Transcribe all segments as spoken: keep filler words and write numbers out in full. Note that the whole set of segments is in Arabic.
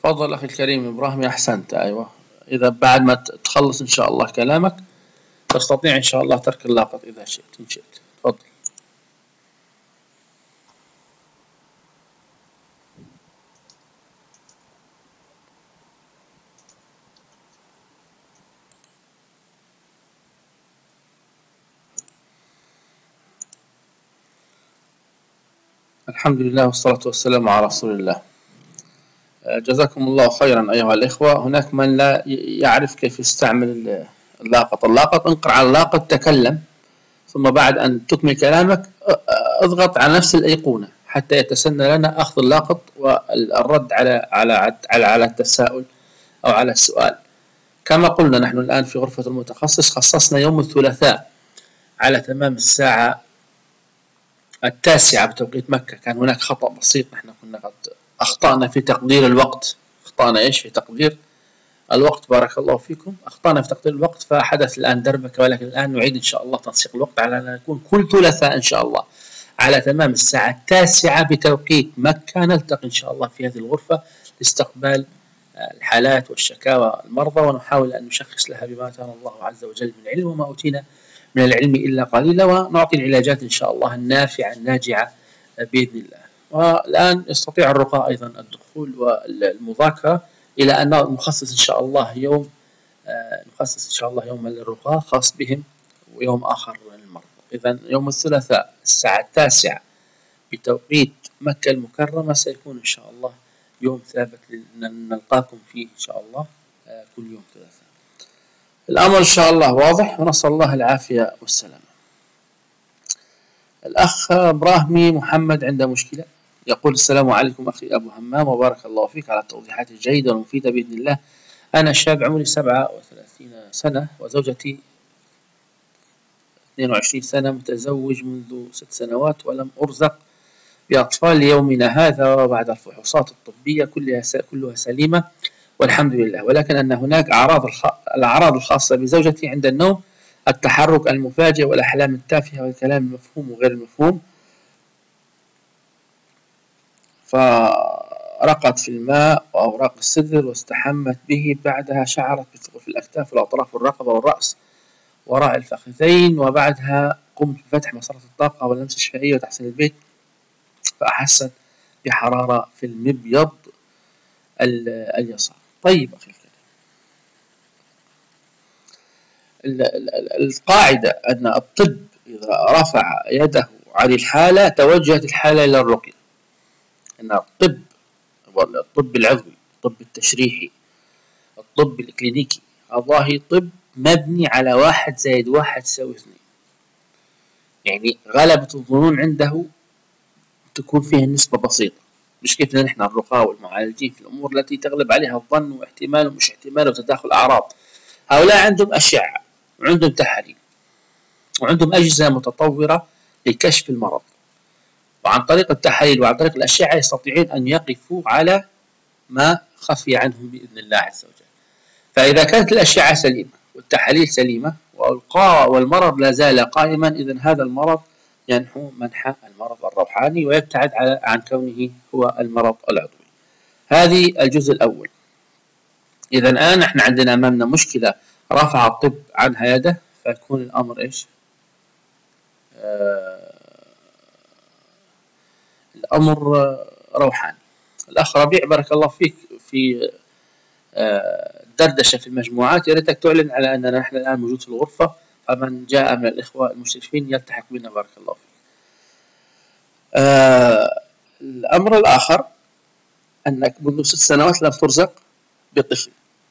تفضل أخي الكريم إبراهيم، أحسنت. أيوة، إذا بعد ما تخلص إن شاء الله كلامك تستطيع إن شاء الله ترك اللاقط إذا شئت إن شئت. تفضل. الحمد لله والصلاة والسلام على رسول الله. جزاكم الله خيرا أيها الإخوة. هناك من لا يعرف كيف يستعمل اللاقط. اللاقط، انقر على اللاقط، تكلم، ثم بعد أن تكمل كلامك اضغط على نفس الأيقونة حتى يتسنى لنا أخذ اللاقط والرد على على على على التساؤل أو على السؤال. كما قلنا نحن الآن في غرفة المتخصص خصصنا يوم الثلاثاء على تمام الساعة التاسعة بتوقيت مكة. كان هناك خطأ بسيط، نحن كنا قد أخطأنا في تقدير الوقت. أخطأنا إيش في تقدير الوقت؟ بارك الله فيكم. أخطأنا في تقدير الوقت فحدث الآن دربكة، ولكن الآن نعيد إن شاء الله تنسيق الوقت على أن يكون كل ثلاثاء إن شاء الله على تمام الساعة التاسعة بتوقيت مكة نلتقي إن شاء الله في هذه الغرفة لاستقبال الحالات والشكاوى المرضى، ونحاول أن نشخص لها بما آتانا الله عز وجل من علم، وما أوتينا من العلم إلا قليلا، ونعطي العلاجات إن شاء الله النافعة الناجعة بإذن الله. والآن يستطيع الرقاة أيضا الدخول والمذاكرة إلى أن نخصص إن شاء الله يوم نخصص إن شاء الله يوم للرقاة خاص بهم ويوم آخر للمرضى. إذا يوم الثلاثاء الساعة التاسعة بتوقيت مكة المكرمة سيكون إن شاء الله يوم ثابت نلقاكم فيه إن شاء الله كل يوم ثلاثاء. الأمر إن شاء الله واضح، ونسأل الله العافية والسلامة. الأخ إبراهيمي محمد عنده مشكلة، يقول: السلام عليكم أخي أبو همام، وبارك الله فيك على التوضيحات الجيدة والمفيدة بإذن الله. أنا شاب عمري سبعة وثلاثين سنة، وزوجتي اثنين وعشرين سنة، متزوج منذ ست سنوات، ولم أرزق بأطفال ليومنا هذا، وبعد الفحوصات الطبية كلها كلها سليمة والحمد لله، ولكن أن هناك أعراض الخ... الأعراض الخاصة بزوجتي عند النوم: التحرك المفاجئ والأحلام التافهة والكلام المفهوم وغير المفهوم. فرقت في الماء وأوراق السدر واستحمت به، بعدها شعرت بثقل في الأكتاف والأطراف والرقبة والرأس وراء الفخذين، وبعدها قمت بفتح مسارات الطاقة واللمس الشفائية وتحسين البيت، فأحست بحرارة في المبيض اليسار. طيب أخي الكريم، القاعدة أن الطب إذا رفع يده عن الحالة توجهت الحالة إلى الرقية. أن الطب، الطب العضوي، الطب التشريحي، الطب الكلينيكي، هذا طب مبني على واحد زائد واحد تساوي اثنين. يعني غلبة الظنون عنده تكون فيها النسبة بسيطة، مش كيفنا نحن الرقاة والمعالجين في الأمور التي تغلب عليها الظن واحتمال ومش احتمال وتداخل أعراض. هؤلاء عندهم أشعة وعندهم تحاليل وعندهم أجهزة متطورة لكشف المرض، وعن طريق التحاليل وعن طريق الأشعة يستطيعون أن يقفوا على ما خفي عنهم بإذن الله عز وجل. فإذا كانت الأشعة سليمة والتحاليل سليمة والمرض لا زال قائما، إذن هذا المرض ينحو منحى المرض الروحاني ويبتعد عن كونه هو المرض العضوي. هذه الجزء الأول. إذا الآن احنا عندنا أمامنا مشكلة رفع الطب عنها يده، فيكون الأمر إيش؟ آه الأمر روحاني. الأخ ربيع بارك الله فيك في آه دردشة في المجموعات، يا ريتك تعلن على أننا نحن الآن موجود في الغرفة، فمن جاء من الإخوة المشرفين يلتحق بنا بارك الله فيك. آه الأمر الآخر أنك منذ ست سنوات لم ترزق بطفل.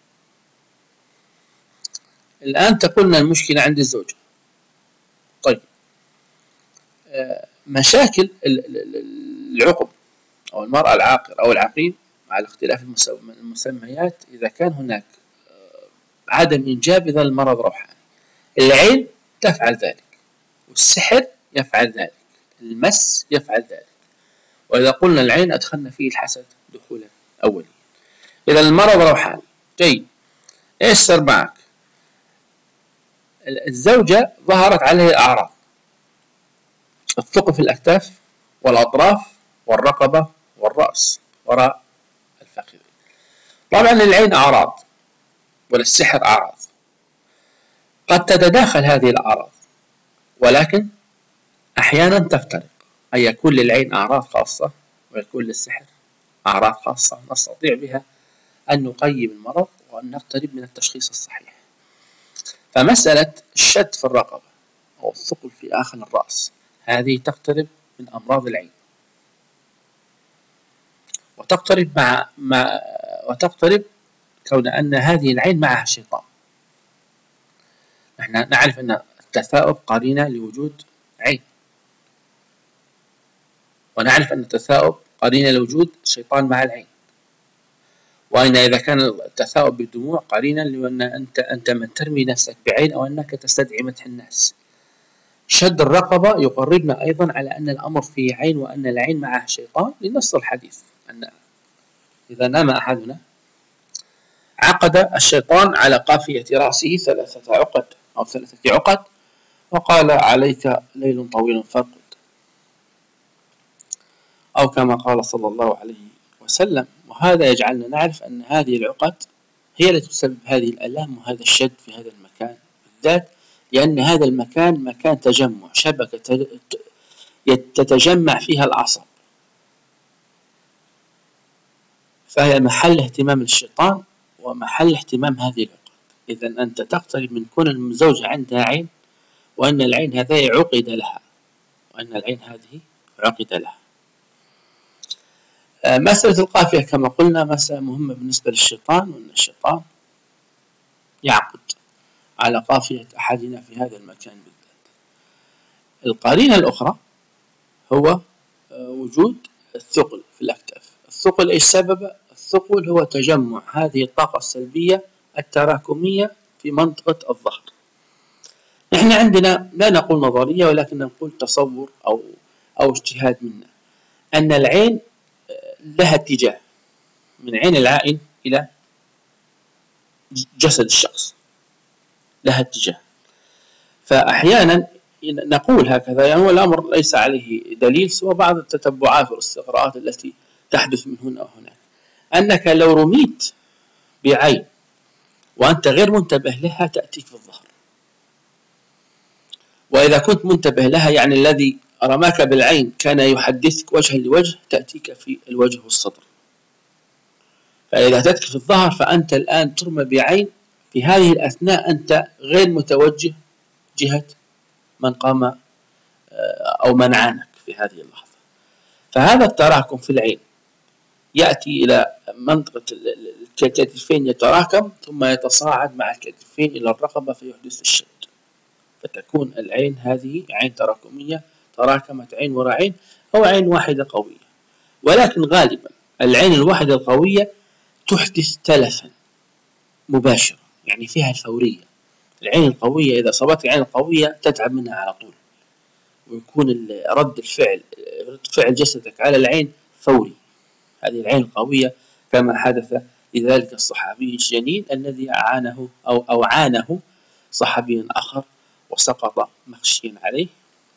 الآن تقولنا المشكلة عند الزوجة. طيب، آه مشاكل العقم أو المرأة العاقر أو العقيم مع الاختلاف المسميات، إذا كان هناك عدم إنجاب إذا المرض روحاني. العين تفعل ذلك، والسحر يفعل ذلك، المس يفعل ذلك، وإذا قلنا العين أدخلنا فيه الحسد دخولا أوليا. إذا المرض روحاني. جيد، إيش صار معك؟ الزوجة ظهرت عليه الأعراض: الثقل في الأكتاف والأطراف والرقبة والرأس وراء الفخذين. طبعا للعين أعراض وللسحر أعراض، قد تتداخل هذه الأعراض ولكن أحيانا تفترق، أي يكون للعين أعراض خاصة ويكون للسحر أعراض خاصة نستطيع بها أن نقيم المرض وأن نقترب من التشخيص الصحيح. فمسألة الشد في الرقبة أو الثقل في آخر الرأس هذه تقترب من أمراض العين، وتقترب مع, مع وتقترب كون أن هذه العين معها شيطان. نحن نعرف أن التثاؤب قرينة لوجود عين، ونعرف أن التثاؤب قرينة لوجود شيطان مع العين، وأن إذا كان التثاؤب بالدموع قرينة لأن أنت أنت من ترمي نفسك بعين أو أنك تستدعي مدح الناس. شد الرقبة يقربنا أيضا على أن الأمر فيه عين وأن العين معها شيطان لنص الحديث أن إذا نام أحدنا عقد الشيطان على قافية رأسه ثلاثة عقد أو ثلاثة عقد وقال عليك ليل طويل فارقد، أو كما قال صلى الله عليه وسلم. وهذا يجعلنا نعرف أن هذه العقد هي التي تسبب هذه الآلام وهذا الشد في هذا المكان بالذات، لأن هذا المكان مكان تجمع شبكة تتجمع فيها الأعصاب، فهي محل اهتمام الشيطان ومحل اهتمام هذه العقد. إذا أنت تقترب من كون الزوجة عندها عين وأن العين هذه عقد لها وأن العين هذه عقد لها. مسألة القافية كما قلنا مسألة مهمة بالنسبة للشيطان، وأن الشيطان يعقد على قافية أحدنا في هذا المكان بالذات. القرينة الأخرى هو وجود الثقل في الأكتاف. الثقل إيش سببه؟ الثقل هو تجمع هذه الطاقة السلبية التراكمية في منطقة الظهر. نحن عندنا لا نقول نظرية ولكن نقول تصور أو أو اجتهاد منا أن العين لها اتجاه من عين العائن إلى جسد الشخص، لها اتجاه. فأحيانا نقول هكذا، يعني هو الأمر ليس عليه دليل سوى بعض التتبعات والاستقراءات التي تحدث من هنا وهناك، أنك لو رميت بعين وأنت غير منتبه لها تأتيك في الظهر، وإذا كنت منتبه لها يعني الذي رماك بالعين كان يحدثك وجها لوجه تأتيك في الوجه والصدر. فإذا أتتك في الظهر فأنت الآن ترمى بعين، في هذه الأثناء أنت غير متوجه جهة من قام أو من عانك في هذه اللحظة. فهذا التراكم في العين يأتي إلى منطقة الكتفين يتراكم ثم يتصاعد مع الكتفين إلى الرقبة فيحدث الشد، فتكون العين هذه عين تراكمية تراكمت عين وراء عين أو عين واحدة قوية. ولكن غالبا العين الواحدة القوية تحدث تلفا مباشرة، يعني فيها الفورية. العين القوية إذا صابتك العين القوية تتعب منها على طول، ويكون رد الفعل رد فعل جسدك على العين فوري. هذه العين القوية كما حدث لذلك الصحابي الجليل الذي أعانه أو أو عانه صحابي آخر وسقط مخشيا عليه.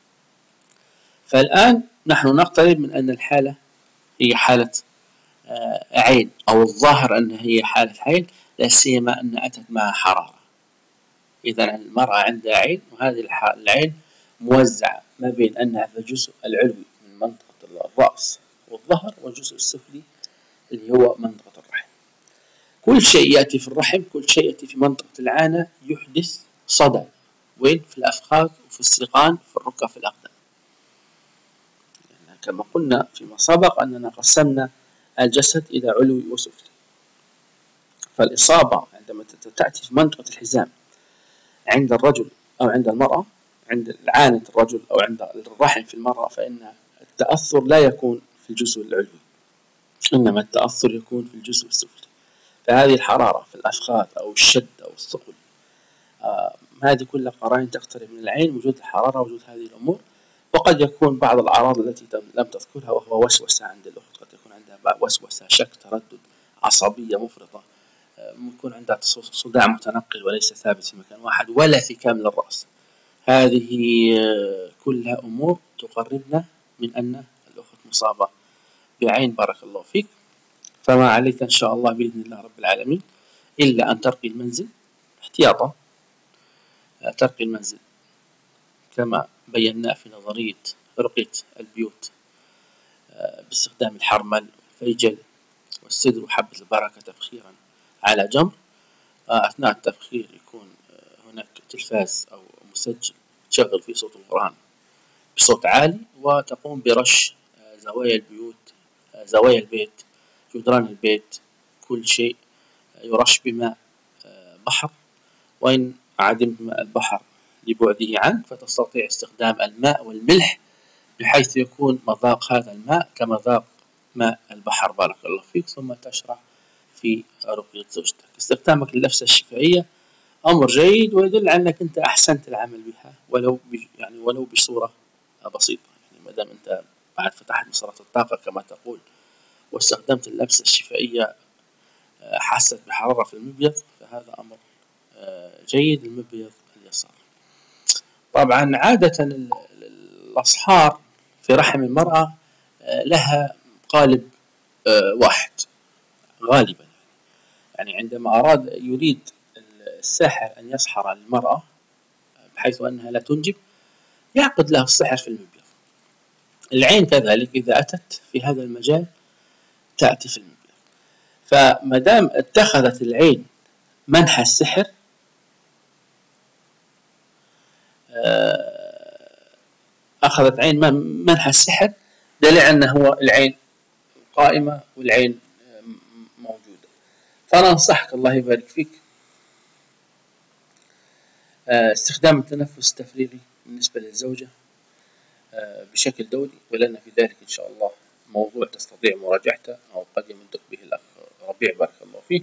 فالآن نحن نقترب من أن الحالة هي حالة عين، أو الظاهر أن هي حالة عين، لا سيما أن أتت معها حرارة. إذا المرأة عندها عين، وهذه العين موزعة ما بين أنها في الجزء العلوي من منطقة الرأس والظهر والجزء السفلي اللي هو منطقة الرحم. كل شيء يأتي في الرحم، كل شيء يأتي في منطقة العانة يحدث صدى، وين؟ في الأفخاذ وفي السيقان في الركب في الأقدام. يعني كما قلنا فيما سبق أننا قسمنا الجسد إلى علوي وسفلي، فالإصابة عندما تأتي في منطقة الحزام عند الرجل أو عند المرأة، عند عانة الرجل أو عند الرحم في المرأة، فإن التأثر لا يكون في الجزء العلوي، إنما التأثر يكون في الجزء السفلي. فهذه الحرارة في الأفخاذ أو الشد أو الثقل، آه هذه كلها قرائن تقترب من العين، وجود الحرارة وجود هذه الأمور. وقد يكون بعض الأعراض التي لم تذكرها وهو وسوسة عند الأخت، قد يكون عندها وسوسة، شك، تردد، عصبية مفرطة، يكون عندها صداع متنقل وليس ثابت في مكان واحد، ولا في كامل الرأس. هذه كلها أمور تقربنا من أن الأخت مصابة بعين. بارك الله فيك. فما عليك إن شاء الله بإذن الله رب العالمين إلا أن ترقي المنزل احتياطا، ترقي المنزل كما بينا في نظرية رقية البيوت باستخدام الحرمل والفيجل والسدر وحبة البركة تبخيرا على جمر. أثناء التبخير يكون هناك تلفاز أو مسجل تشغل فيه صوت القرآن بصوت عالي، وتقوم برش زوايا البيوت، زوايا البيت، جدران البيت، كل شيء يرش بماء بحر، وإن عدمت ماء البحر لبعده عنك فتستطيع استخدام الماء والملح بحيث يكون مذاق هذا الماء كمذاق ماء البحر بارك الله فيك، ثم تشرع في رقية زوجتك. استخدامك للنفس الشفائية أمر جيد ويدل على أنك أنت أحسنت العمل بها ولو يعني ولو بصورة بسيطة، يعني ما دام أنت بعد فتحت مسارات الطاقة كما تقول واستخدمت اللبسة الشفائية حست بحرارة في المبيض فهذا أمر جيد. المبيض اليسار طبعا عادة الأصهار في رحم المرأة لها قالب واحد غالبا، يعني عندما أراد يريد الساحر أن يسحر المرأة بحيث أنها لا تنجب يعقد لها السحر في المبيض. العين كذلك إذا أتت في هذا المجال تأتي في المبيض، فما دام اتخذت العين منحى السحر أخذت عين منحى السحر دليل أنه هو العين قائمة والعين موجودة. فأنا أنصحك الله يبارك فيك استخدام التنفس التفريغي بالنسبة للزوجة بشكل دوري، ولنا في ذلك إن شاء الله موضوع تستطيع مراجعته أو قد يمدك به الأخ ربيع بارك الله فيه.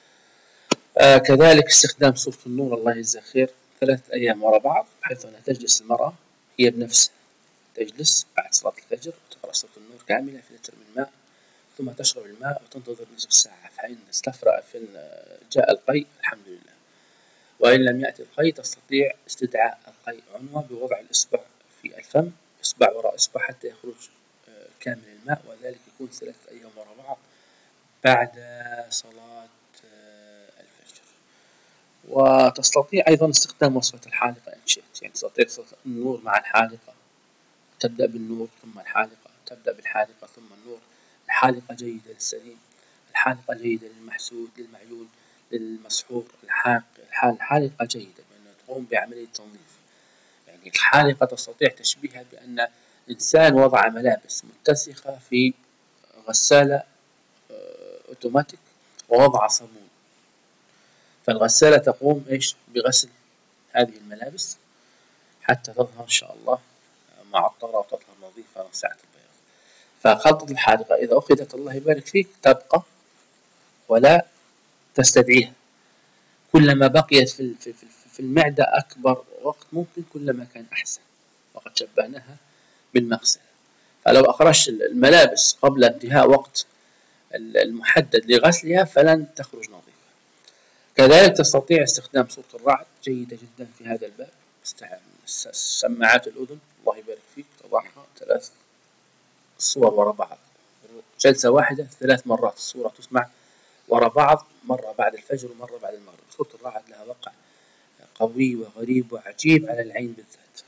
كذلك استخدام سورة النور الله يجزاه خير ثلاث أيام وراء بعض، بحيث أنها تجلس المرأة هي بنفسها تجلس بعد صلاة الفجر وتقرأ سورة النور كاملة في لتر من ماء، ثم تشرب الماء وتنتظر نصف ساعة، فإن استفرأ في جاء القيء الحمد لله، وإن لم يأتي القيء تستطيع استدعاء القيء عنوة بوضع الإصبع في الفم إصبع وراء إصبع حتى يخرج كامل الماء، وذلك يكون ثلاثة أيام وراء بعض بعد صلاة الفجر. وتستطيع أيضا استخدام وصفة الحالقة إن شئت، يعني تستطيع النور مع الحالقة، تبدأ بالنور ثم الحالقة، تبدأ بالحالقة ثم النور. الحالقة جيدة للسليم، الحالقة جيدة للمحسود للمعيون للمسحور. الحالقة جيدة بأنها تقوم بعملية تنظيف، يعني الحالقة تستطيع تشبيهها بأن إنسان وضع ملابس متسخة في غسالة أوتوماتيك ووضع صابون، فالغسالة تقوم إيش بغسل هذه الملابس حتى تظهر إن شاء الله معطرة وتظهر نظيفة ساعة البياض. فخلطة الحالقة إذا أخذت الله يبارك فيك تبقى ولا تستدعيها، كلما بقيت في في المعدة أكبر وقت ممكن كلما كان أحسن، وقد شبهناها بالمغسلة. فلو أخرجت الملابس قبل انتهاء وقت المحدد لغسلها فلن تخرج نظيفة. كذلك تستطيع استخدام سورة الرعد جيدة جدا في هذا الباب. سماعات الأذن الله يبارك فيك تضعها ثلاث صور وراء بعض جلسة واحدة ثلاث مرات، الصورة تسمع وراء بعض، مرة بعد الفجر ومرة بعد المغرب. سورة الرعد لها وقع قوي وغريب وعجيب على العين بالذات.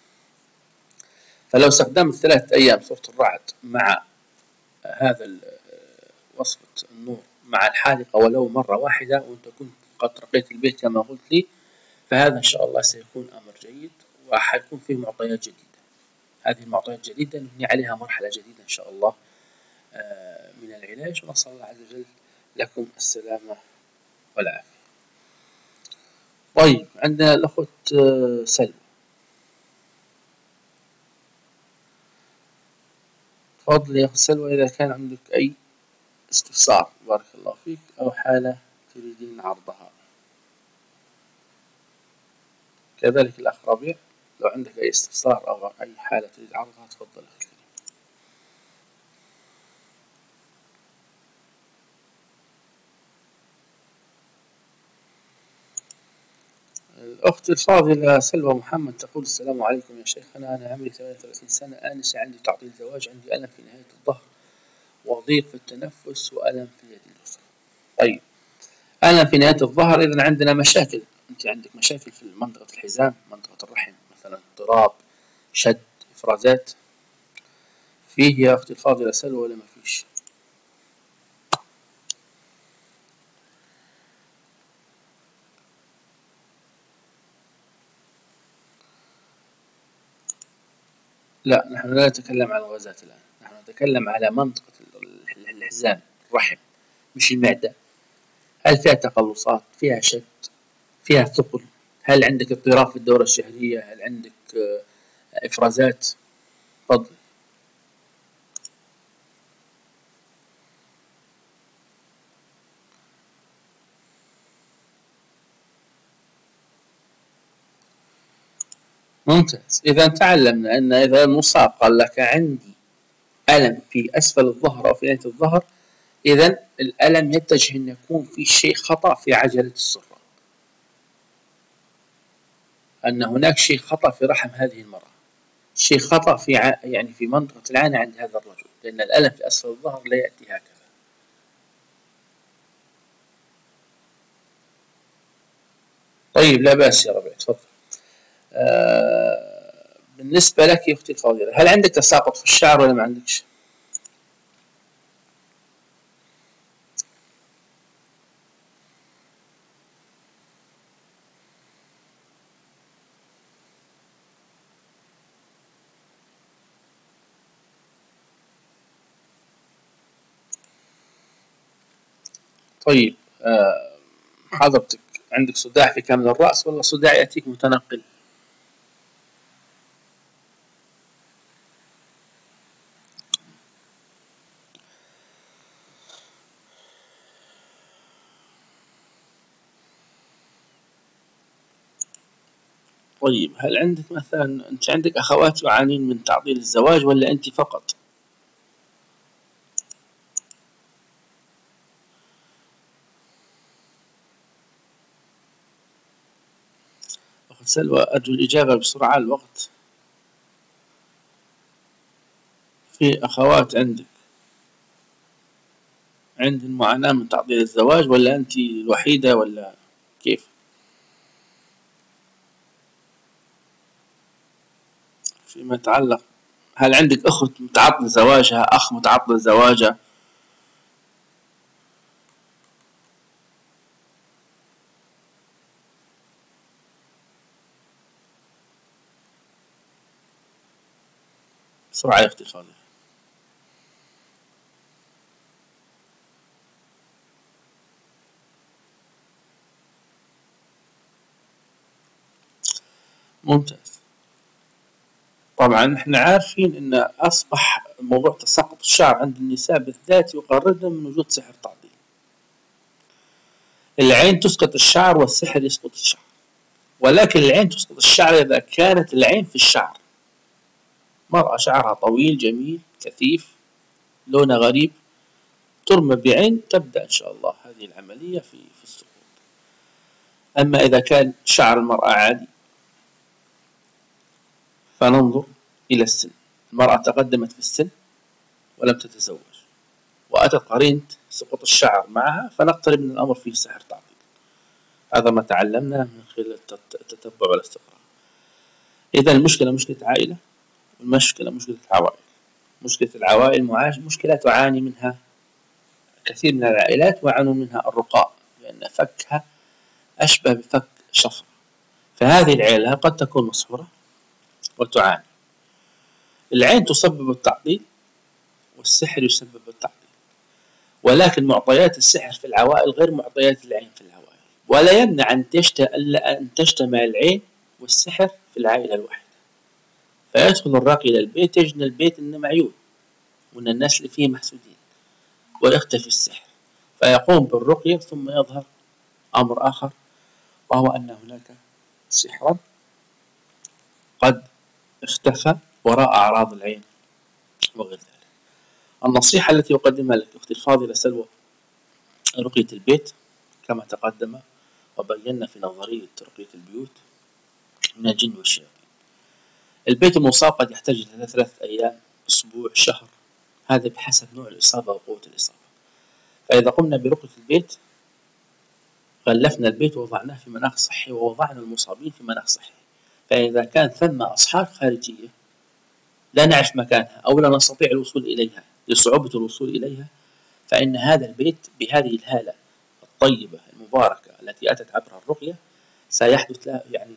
فلو استخدمت ثلاثة أيام سورة الرعد مع هذا وصفة النور مع الحالقة ولو مرة واحدة وأنت كنت قد رقيت البيت كما قلت لي، فهذا إن شاء الله سيكون أمر جيد وحيكون فيه معطيات جديدة. هذه المعطيات جديدة نبني عليها مرحلة جديدة إن شاء الله من العلاج، ونسأل الله عز وجل لكم السلامة والعافية. طيب عندنا الأخت سلوى، تفضل يا أخت سلوى إذا كان عندك أي استفسار بارك الله فيك أو حالة تريدين عرضها. كذلك الأخ ربيع لو عندك أي استفسار أو أي حالة تريد عرضها تفضل أخي. الأخت الفاضلة سلوى محمد تقول السلام عليكم يا شيخنا، أنا عمري ثمانية وثلاثين سنة، آنسة، عندي تعطيل زواج، عندي ألم في نهاية الظهر وضيق في التنفس وألم في اليد اليسرى. طيب ألم في نهاية الظهر، إذا عندنا مشاكل، أنت عندك مشاكل في منطقة الحزام، منطقة الرحم، مثلا اضطراب، شد، إفرازات. فيه يا أختي الفاضلة سلوى ولا ما فيش؟ لا، نحن لا نتكلم عن الغازات الآن، نحن نتكلم على منطقة الحزام، الرحم، مش المعدة. هل فيها تقلصات، فيها شد، فيها ثقل؟ هل عندك اضطراب في الدورة الشهرية؟ هل عندك إفرازات؟ تفضل. ممتاز. إذا تعلمنا أن إذا المصاب قال لك عندي ألم في أسفل الظهر أو في نهاية الظهر، إذا الألم يتجه أن يكون في شيء خطأ في عجلة السرة، أن هناك شيء خطأ في رحم هذه المرأة، شيء خطأ في ع... يعني في منطقة العانة عند هذا الرجل، لأن الألم في أسفل الظهر لا يأتي هكذا. طيب لا بأس يا ربيع، تفضل. آه بالنسبة لك يا أختي الفاضلة، هل عندك تساقط في الشعر ولا ما عندكش؟ طيب آه حضرتك عندك صداع في كامل الرأس ولا صداع يأتيك متنقل؟ طيب هل عندك مثلا، أنت عندك أخوات يعانين من تعطيل الزواج ولا أنت فقط؟ أخت سلوى أرجو الإجابة بسرعة، الوقت. في أخوات عندك عندهم معاناة من تعطيل الزواج ولا أنت الوحيدة ولا كيف؟ فيما يتعلق، هل عندك أخت متعطل زواجها، أخ متعطل زواجه؟ بسرعة يا أختي الفاضلة. ممتاز. طبعا احنا عارفين ان اصبح موضوع تساقط الشعر عند النساء بالذات يقررنا من وجود سحر تعطيل. العين تسقط الشعر والسحر يسقط الشعر، ولكن العين تسقط الشعر اذا كانت العين في الشعر. مرأة شعرها طويل جميل كثيف لونه غريب، ترمى بعين، تبدأ ان شاء الله هذه العملية في في السقوط. اما اذا كان شعر المرأة عادي فننظر الى السن. المرأة تقدمت في السن ولم تتزوج وأتت قرينة سقوط الشعر معها، فنقترب من الأمر فيه سحر تعطيل. هذا ما تعلمناه من خلال التتبع والاستقراء. إذا المشكلة مشكلة عائلة، والمشكلة مشكلة عوائل. مشكلة العوائل معاش مشكلة تعاني منها كثير من العائلات، ويعانون منها الرقاء لأن فكها أشبه بفك شفرة. فهذه العائلة قد تكون مسحورة وتعاني. العين تسبب التعطيل والسحر يسبب التعطيل، ولكن معطيات السحر في العوائل غير معطيات العين في العوائل، ولا يمنع أن أن تجتمع العين والسحر في العائلة الواحدة. فيدخل الراقي إلى البيت يجد البيت إنه معيون وأن الناس اللي فيه محسودين ويختفي السحر، فيقوم بالرقية ثم يظهر أمر آخر، وهو أن هناك سحرا قد اختفى وراء أعراض العين وغير ذلك. النصيحة التي أقدمها لك أختي الفاضلة سلوى، رقية البيت كما تقدم وبينا في نظرية رقية البيوت من الجن والشياطين. البيت المصاب قد يحتاج إلى ثلاثة أيام، أسبوع، شهر، هذا بحسب نوع الإصابة وقوة الإصابة. فإذا قمنا برقية البيت غلفنا البيت ووضعناه في مناخ صحي ووضعنا المصابين في مناخ صحي. فإذا كان ثم أصحاب خارجية لا نعرف مكانها أو لا نستطيع الوصول إليها لصعوبة الوصول إليها، فإن هذا البيت بهذه الهالة الطيبة المباركة التي أتت عبر الرقية سيحدث له يعني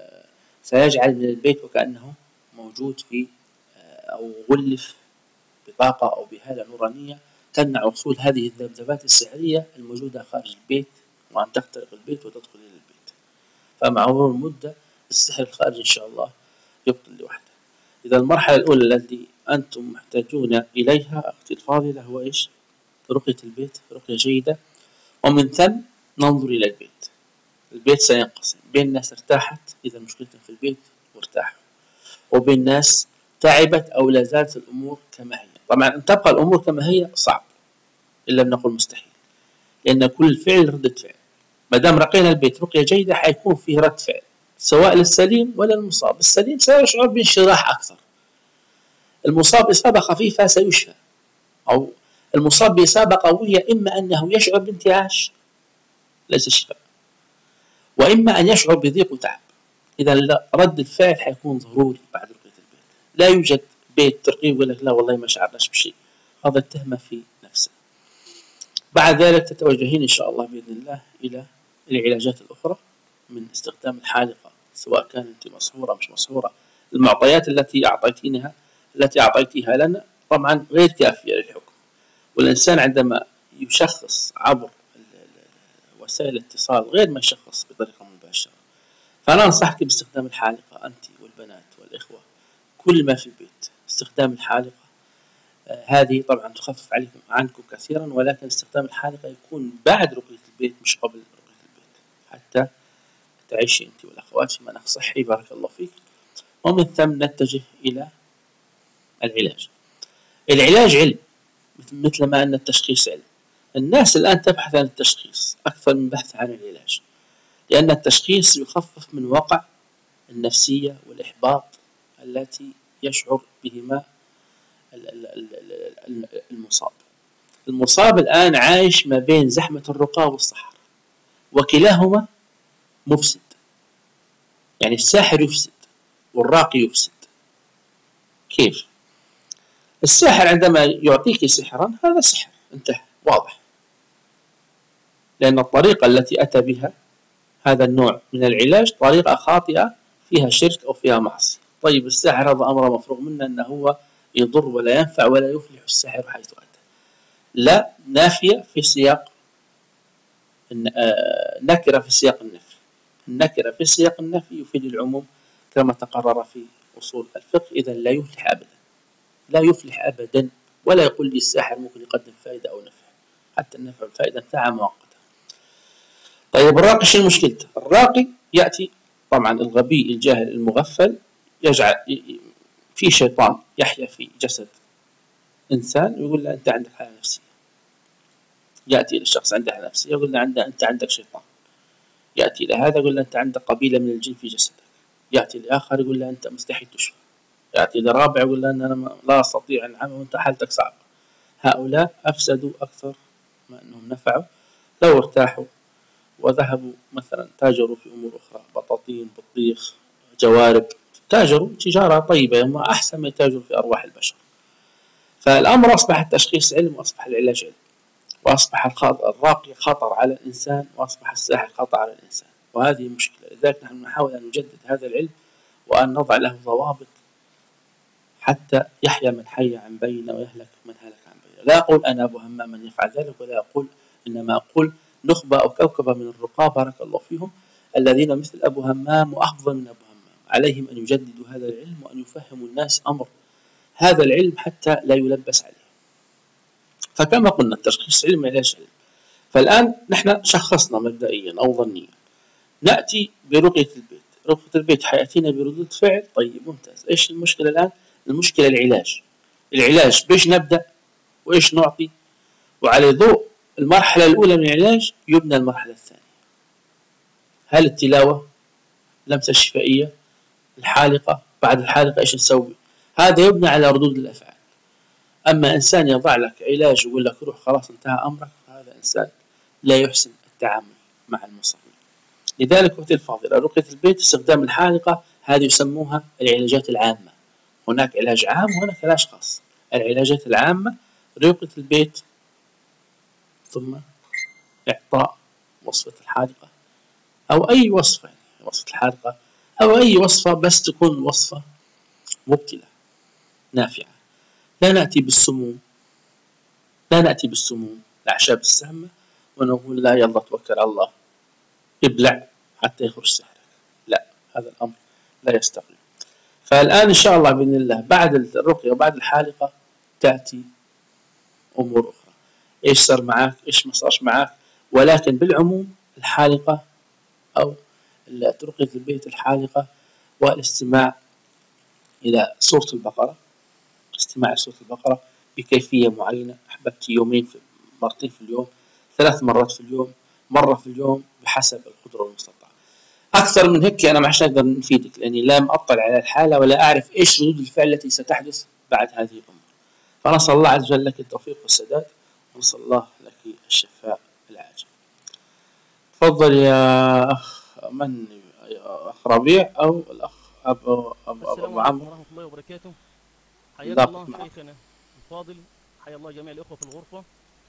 سيجعل من البيت وكأنه موجود في أو غلف بطاقة أو بهالة نورانية تمنع وصول هذه الذبذبات السحرية الموجودة خارج البيت وأن تخترق البيت وتدخل إلى البيت. فمع مرور المدة السحر الخارجي إن شاء الله يبطل لوحده. إذا المرحلة الأولى التي أنتم محتاجون إليها أختي الفاضلة هو إيش؟ رقية البيت، رقية جيدة، ومن ثم ننظر إلى البيت. البيت سينقسم بين ناس ارتاحت إذا مشكلتهم في البيت وارتاحوا، وبين ناس تعبت أو لا زالت الأمور كما هي. طبعا أن تبقى الأمور كما هي صعب، إلا نقول مستحيل، لأن كل فعل ردة فعل. ما دام رقينا البيت رقية جيدة حيكون فيه رد فعل سواء للسليم ولا المصاب. السليم سيشعر بانشراح أكثر، المصاب إصابة خفيفة سيشفى، أو المصاب بإصابة قوية إما أنه يشعر بانتعاش ليس شفاء، وإما أن يشعر بضيق وتعب. إذا رد الفعل حيكون ضروري بعد رقية البيت. لا يوجد بيت ترقيه ويقول لك لا والله ما شعرناش بشيء، هذا التهمة في نفسه. بعد ذلك تتوجهين إن شاء الله بإذن الله إلى العلاجات الأخرى من استخدام الحالقة، سواء كانت مسحورة مش مسحورة. المعطيات التي أعطيتينها التي أعطيتيها لنا طبعا غير كافية للحكم، والإنسان عندما يشخص عبر وسائل الاتصال غير ما يشخص بطريقة مباشرة. فأنا أنصحك باستخدام الحالقة أنت والبنات والإخوة كل ما في البيت. استخدام الحالقة آه هذه طبعا تخفف عليكم عنكم كثيرا، ولكن استخدام الحالقة يكون بعد رقية البيت مش قبل رقية البيت، حتى تعيشي أنت والأخوات في مناخ صحي. بارك الله فيك. ومن ثم نتجه إلى العلاج. العلاج علم مثل ما أن التشخيص علم. الناس الآن تبحث عن التشخيص أكثر من بحث عن العلاج، لأن التشخيص يخفف من وقع النفسية والإحباط التي يشعر بهما المصاب. المصاب الآن عايش ما بين زحمة الرقاة والسحر، وكلاهما مفسد. يعني الساحر يفسد والراقي يفسد. كيف؟ الساحر عندما يعطيك سحرا هذا سحر انتهى واضح، لأن الطريقة التي أتى بها هذا النوع من العلاج طريقة خاطئة فيها شرك أو فيها معصية. طيب الساحر هذا أمر مفروغ منه أنه هو يضر ولا ينفع ولا يفلح الساحر حيث أتى. لا، نافية في سياق نكرة في سياق النفي. النكرة في سياق النفي يفيد العموم كما تقرر في أصول الفقه. إذا لا يفلح أبدا، لا يفلح أبدا، ولا يقول لي الساحر ممكن يقدم فائدة أو نفع، حتى النفع والفائدة انتهى مؤقتا. طيب الراقي شو مشكلته؟ الراقي يأتي طبعا الغبي الجاهل المغفل يجعل في شيطان يحيا في جسد إنسان ويقول له أنت عندك حالة نفسية. يأتي للشخص عنده حالة نفسية يقول له أنت عندك شيطان. يأتي لهذا يقول له أنت عندك قبيلة من الجن في جسدك. يأتي لآخر يقول له أنت مستحيل تشفى. يأتي لرابع يقول له أنا لا أستطيع أن أعمل وأنت حالتك صعبة. هؤلاء أفسدوا أكثر ما أنهم نفعوا. لو ارتاحوا وذهبوا مثلا تاجروا في أمور أخرى، بطاطين، بطيخ، جوارب، تاجروا تجارة طيبة هم أحسن من يتاجروا في أرواح البشر. فالأمر أصبح التشخيص علم، وأصبح العلاج علم، وأصبح الراقي خطر على الإنسان، وأصبح الساحر خطر على الإنسان، وهذه مشكلة. لذلك نحن نحاول أن نجدد هذا العلم وأن نضع له ضوابط حتى يحيا من حي عن بينه ويهلك من هلك عن بينه. لا أقول أنا أبو همام من يفعل ذلك، ولا أقول، إنما أقول نخبة أو كوكبة من الرقاة بارك الله فيهم الذين مثل أبو همام وأفضل من أبو همام، عليهم أن يجددوا هذا العلم وأن يفهموا الناس أمر هذا العلم حتى لا يلبس عليه. فكما قلنا التشخيص علم والعلاج علم. فالآن نحن شخصنا مبدئيا أو ظنيا، نأتي برقية البيت. رقية البيت حيأتينا بردود فعل. طيب ممتاز. إيش المشكلة الآن؟ المشكلة العلاج. العلاج بيش نبدأ وإيش نعطي، وعلى ضوء المرحلة الأولى من العلاج يبنى المرحلة الثانية. هل التلاوة، لمسة شفائية، الحالقة، بعد الحالقة إيش نسوي؟ هذا يبنى على ردود الأفعال. أما إنسان يضع لك علاج ويقول لك روح خلاص انتهى أمرك، هذا إنسان لا يحسن التعامل مع المصابين. لذلك أختي الفاضلة، رقية البيت استخدام الحالقة هذه يسموها العلاجات العامة. هناك علاج عام وهناك علاج خاص. العلاجات العامة رقية البيت، ثم إعطاء وصفة الحالقة أو أي وصفة، يعني وصفة الحالقة أو أي وصفة، بس تكون وصفة مبتلة نافعة. لا نأتي بالسموم، لا نأتي بالسموم الأعشاب السامة ونقول لا يلا توكل على الله ابلع حتى يخرج سحرك. لا، هذا الأمر لا يستقيم. فالآن إن شاء الله بإذن الله بعد الرقية وبعد الحالقة تأتي أمور أخرى. إيش صار معك، إيش ما صارش معك، ولكن بالعموم الحالقة أو رقية البيت الحالقة والاستماع إلى سورة البقرة، استماع سورة البقرة بكيفية معينة. أحببت يومين في مرتين في اليوم، ثلاث مرات في اليوم، مرة في اليوم، بحسب القدرة المستطاعة. أكثر من هيك أنا ما عادش أقدر نفيدك، لأني لا أطلع على الحالة ولا أعرف إيش ردود الفعل التي ستحدث بعد هذه الأمور. فنسأل الله عز وجل لك التوفيق والسداد، ونسأل الله لك الشفاء العاجل. تفضل يا أخ من يا أخ ربيع أو الأخ أبو أبو السلام أبو عليكم عمرو. ورحمة الله وبركاته. حياك الله الله معك. شيخنا الفاضل، حيا الله جميع الإخوة في الغرفة.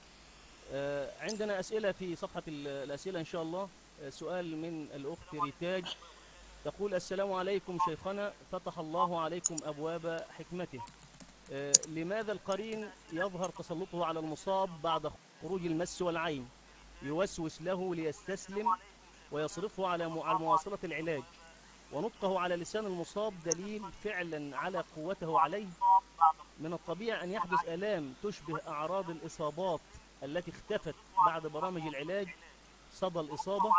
آه، عندنا أسئلة في صفحة ال- الأسئلة إن شاء الله. آه، سؤال من الأخت ريتاج، تقول: السلام عليكم شيخنا، فتح الله عليكم أبواب حكمته. آه، لماذا القرين يظهر تسلطه على المصاب بعد خروج المس والعين؟ يوسوس له ليستسلم ويصرفه على م- على مواصلة العلاج، ونطقه على لسان المصاب دليل فعلا على قوته عليه. من الطبيعي أن يحدث آلام تشبه أعراض الإصابات التي اختفت بعد برامج العلاج صدى الإصابة.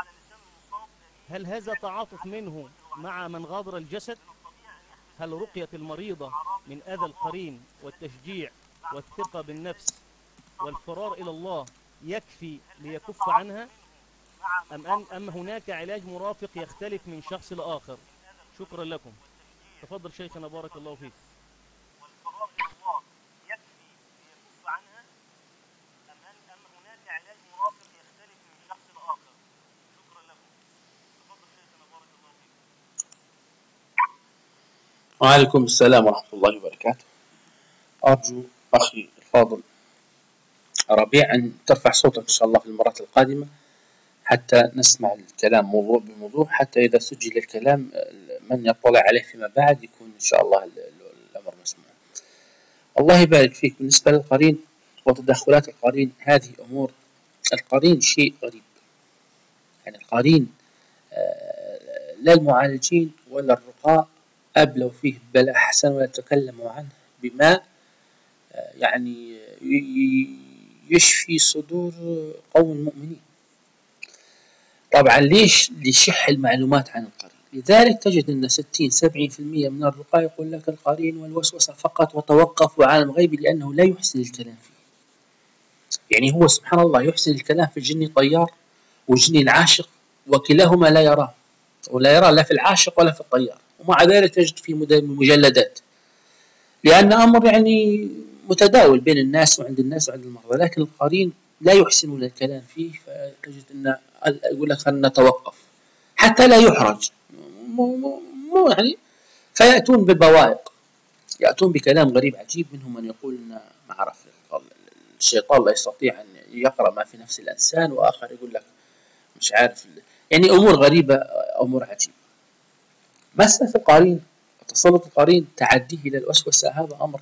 هل هذا تعاطف منه مع من غادر الجسد؟ هل رقية المريضة من أذى القرين والتشجيع والثقة بالنفس والفرار إلى الله يكفي ليكف عنها، أم أن أم هناك علاج مرافق يختلف من شخص لآخر؟ شكرا لكم. تفضل شيخنا، بارك الله فيك. وعليكم السلام ورحمة الله وبركاته. أرجو أخي الفاضل ربيع أن ترفع صوتك إن شاء الله في المرات القادمة حتى نسمع الكلام موضوع بموضوع، حتى إذا سجل الكلام من يطلع عليه فيما بعد يكون إن شاء الله الأمر مسموع. الله يبارك فيك. بالنسبة للقرين وتدخلات القرين، هذه أمور. القرين شيء غريب، يعني القرين آه، لا المعالجين ولا الرقاء أبلوا فيه، بل أحسن ويتكلموا عنه بما آه، يعني يشفي صدور قوم المؤمنين. طبعا ليش؟ لشح المعلومات عن القرين. لذلك تجد أن ستين سبعين في المية من الرقاة يقول لك القرين والوسوسة فقط، وتوقف عالم غيبي لأنه لا يحسن الكلام فيه. يعني هو سبحان الله يحسن الكلام في الجني طيار والجني العاشق، وكلاهما لا يراه، ولا يرى لا في العاشق ولا في الطيار، ومع ذلك تجد في مجلدات، لأن أمر يعني متداول بين الناس وعند الناس وعند المرضى. لكن القرين لا يحسنون الكلام فيه، فتجد أن يقول لك خلينا نتوقف حتى لا يحرج، مو, مو, مو يعني، فيأتون ببوائق، يأتون بكلام غريب عجيب. منهم من يقول أن ما أعرف الشيطان لا يستطيع أن يقرأ ما في نفس الإنسان، وآخر يقول لك مش عارف، يعني أمور غريبة، أمور عجيبة. مسألة القرين، تسلط القرين، تعديه إلى الوسوسة، هذا أمر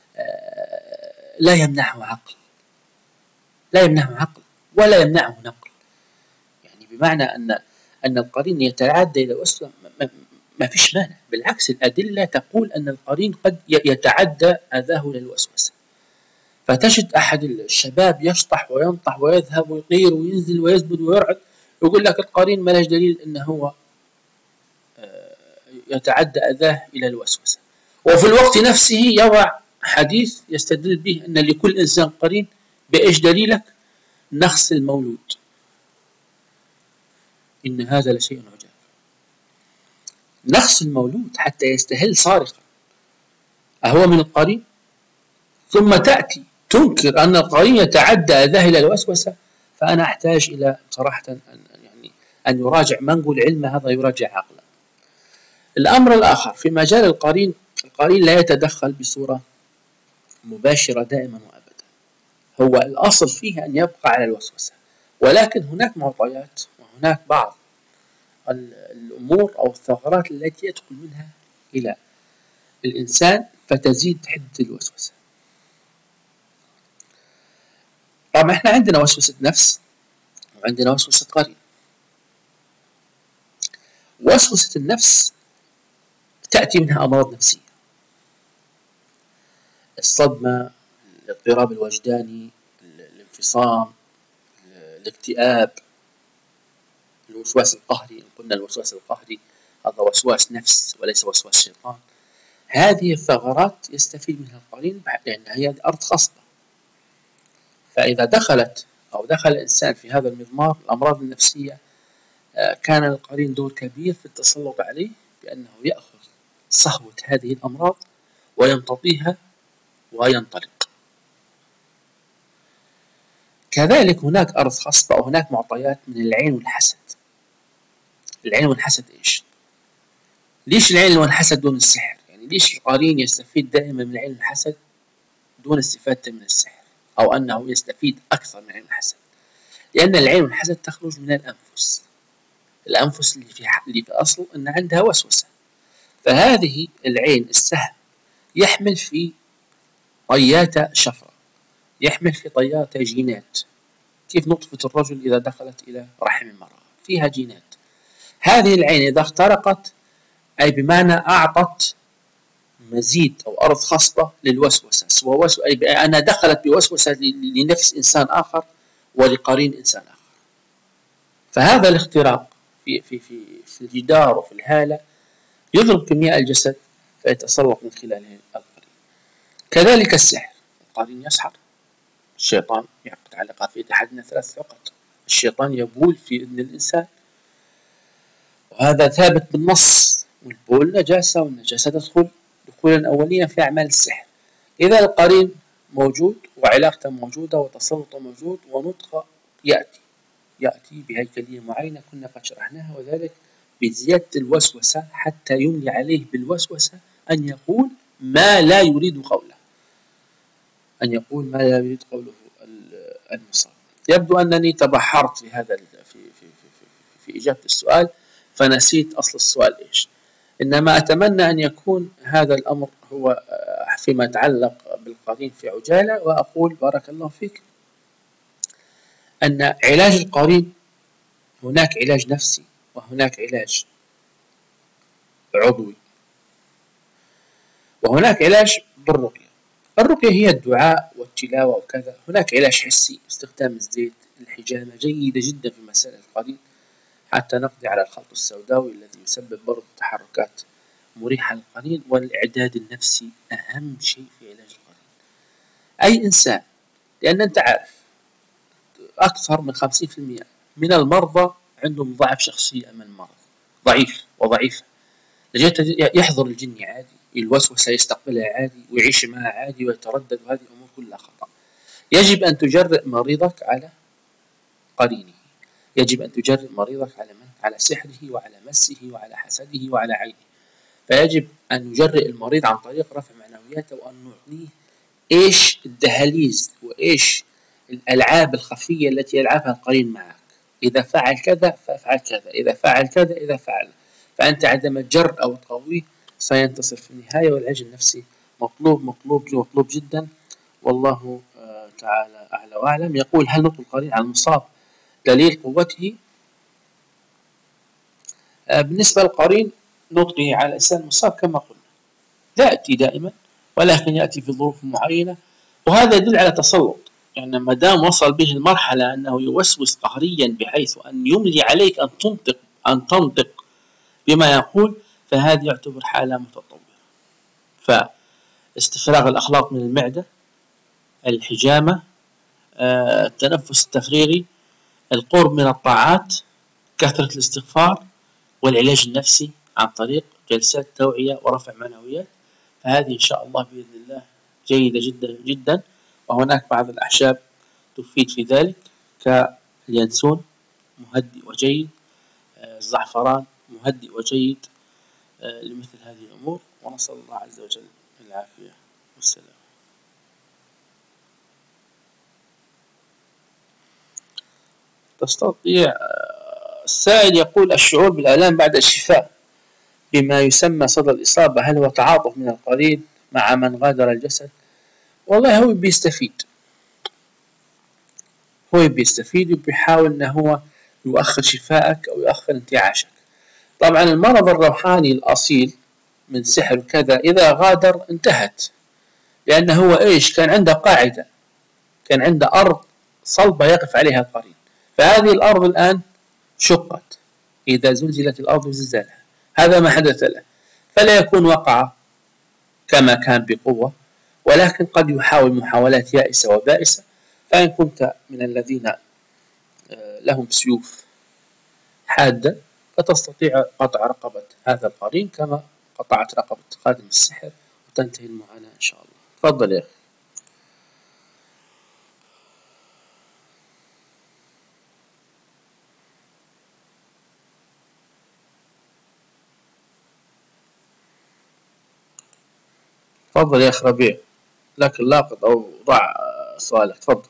لا يمنعه عقل، لا يمنعه عقل ولا يمنعه نقل. يعني بمعنى أن أن القرين يتعدى إلى الوسوسة، ما فيش مانع، بالعكس الأدلة تقول أن القرين قد يتعدى أذاه إلى الوسوسة. فتجد أحد الشباب يشطح وينطح ويذهب ويطير وينزل ويزبد ويرعد، يقول لك القرين ما لاش دليل أنه هو يتعدى أذاه إلى الوسوسة، وفي الوقت نفسه يضع حديث يستدل به أن لكل إنسان قرين. بإيش دليلك؟ نخس المولود. إن هذا لشيء عجاب. نخس المولود حتى يستهل صارخا، أهو من القرين؟ ثم تأتي تنكر أن القرين يتعدى أذاه إلى الوسوسة، فأنا أحتاج إلى صراحة أن يعني أن يراجع منقول العلم هذا، يراجع عقله. الأمر الآخر في مجال القرين، القرين لا يتدخل بصورة مباشرة دائما وأبدا، هو الأصل فيه أن يبقى على الوسوسة، ولكن هناك معطيات وهناك بعض الأمور أو الثغرات التي يدخل منها إلى الإنسان فتزيد حدة الوسوسة. طبعا احنا عندنا وسوسة نفس وعندنا وسوسة قرين. وسوسة النفس تأتي منها أمراض نفسية، الصدمة، الاضطراب الوجداني، الانفصام، الاكتئاب، الوسواس القهري. إن قلنا الوسواس القهري هذا وسواس نفس وليس وسواس شيطان. هذه الثغرات يستفيد منها القرين لأنها هي أرض خصبة، فإذا دخلت أو دخل الإنسان في هذا المضمار الأمراض النفسية كان القرين دور كبير في التسلط عليه، بأنه يأخذ صهوة هذه الأمراض ويمتطيها وينطلق. كذلك هناك أرض خصبة أو هناك معطيات من العين والحسد. العين والحسد إيش؟ ليش العين والحسد دون السحر؟ يعني ليش القرين يستفيد دائما من العين والحسد دون استفادته من السحر، أو أنه يستفيد أكثر من العين والحسد؟ لأن العين والحسد تخرج من الأنفس، الأنفس اللي في اللي في أصل أن عندها وسوسة. فهذه العين السهم يحمل في طيات شفرة، يحمل في طيات جينات، كيف نطفة الرجل إذا دخلت إلى رحم المرأة فيها جينات. هذه العين إذا اخترقت أي بمعنى أعطت مزيد أو أرض خصبة للوسوسة، سواء وسوسة أي أنا دخلت بوسوسة لنفس إنسان آخر ولقرين إنسان آخر. فهذا الاختراق في في في في الجدار وفي الهالة يضرب كيمياء الجسد فيتسلط من خلاله القرين. كذلك السحر، القرين يسحر، الشيطان يعقد علاقات. في أحدنا ثلاث عقد، الشيطان يبول في إذن الإنسان وهذا ثابت بالنص، والبول نجاسة والنجاسة تدخل دخولا أوليا في أعمال السحر. إذا القرين موجود وعلاقته موجودة وتسلطه موجود ونطقه يأتي يأتي بهيكلية معينة كنا قد شرحناها، وذلك بزيادة الوسوسة حتى يملي عليه بالوسوسة أن يقول ما لا يريد قوله، أن يقول ما لا يريد قوله المصاب. يبدو أنني تبحرت في هذا في في في في, في إجابة السؤال فنسيت أصل السؤال إيش. إنما أتمنى أن يكون هذا الأمر هو فيما يتعلق بالقرين في عجالة، وأقول بارك الله فيك أن علاج القرين هناك علاج نفسي وهناك علاج عضوي وهناك علاج بالرقية. الرقية هي الدعاء والتلاوة وكذا. هناك علاج حسي، استخدام الزيت، الحجامة جيدة جدا في مسائل القرين حتى نقضي على الخلط السوداوي الذي يسبب برضه تحركات مريحة للقرين. والإعداد النفسي أهم شيء في علاج القرين. أي إنسان، لأن أنت عارف أكثر من خمسين بالمئة من المرضى عندهم ضعف شخصية أمام المرض، ضعيف وضعيفة، يحضر الجن عادي، الوسوسة يستقبلها عادي ويعيش معها عادي ويتردد، وهذه الأمور كلها خطأ. يجب أن تجرئ مريضك على قرينه، يجب أن تجرئ مريضك على من؟ على سحره وعلى مسه وعلى حسده وعلى عينه. فيجب أن نجرئ المريض عن طريق رفع معنوياته وأن نعطيه إيش الدهاليز وإيش الألعاب الخفية التي يلعبها القرين معك. إذا فعل كذا فافعل كذا، إذا فعل كذا إذا فعل. فأنت عندما تجرأ أو تقويه سينتصر في النهاية. والعلاج النفسي مطلوب مطلوب مطلوب جدا، والله تعالى أعلى وأعلم. يقول هل نطق القرين على المصاب دليل قوته؟ بالنسبة للقرين نطقه على الإنسان المصاب كما قلنا يأتي دائما، ولكن يأتي في ظروف معينة، وهذا يدل على تسلط. يعني ما دام وصل به المرحلة أنه يوسوس قهريا بحيث أن يملي عليك أن تنطق أن تنطق بما يقول، فهذه يعتبر حالة متطورة. فاستفراغ الأخلاق من المعدة، الحجامة، التنفس التفريغي، القرب من الطاعات، كثرة الاستغفار، والعلاج النفسي عن طريق جلسات توعية ورفع معنويات. فهذه إن شاء الله بإذن الله جيدة جدا جدا، وهناك بعض الأعشاب تفيد في ذلك كاليانسون مهدئ وجيد، الزعفران مهدئ وجيد لمثل هذه الأمور. ونسأل الله عز وجل العافية والسلام. تستطيع السائل يقول: الشعور بالآلام بعد الشفاء بما يسمى صدى الإصابة هل هو تعاطف من القرين مع من غادر الجسد؟ والله هو بيستفيد، هو بيستفيد وبيحاول أنه هو يؤخر شفائك أو يؤخر انتعاشك. طبعا المرض الروحاني الأصيل من سحر كذا إذا غادر انتهت، لأنه هو إيش كان عنده قاعدة، كان عنده أرض صلبة يقف عليها القرين، فهذه الأرض الآن شقت إذا زلزلت الأرض زلزالها، هذا ما حدث له، فلا يكون وقع كما كان بقوة، ولكن قد يحاول محاولات يائسة وبائسة. فإن كنت من الذين لهم سيوف حادة فتستطيع قطع رقبة هذا القرين كما قطعت رقبة خادم السحر، وتنتهي المعاناة إن شاء الله. تفضل يا أخي. تفضل يا أخ ربيع، لك اللاقط أو ضع سؤالك. تفضل.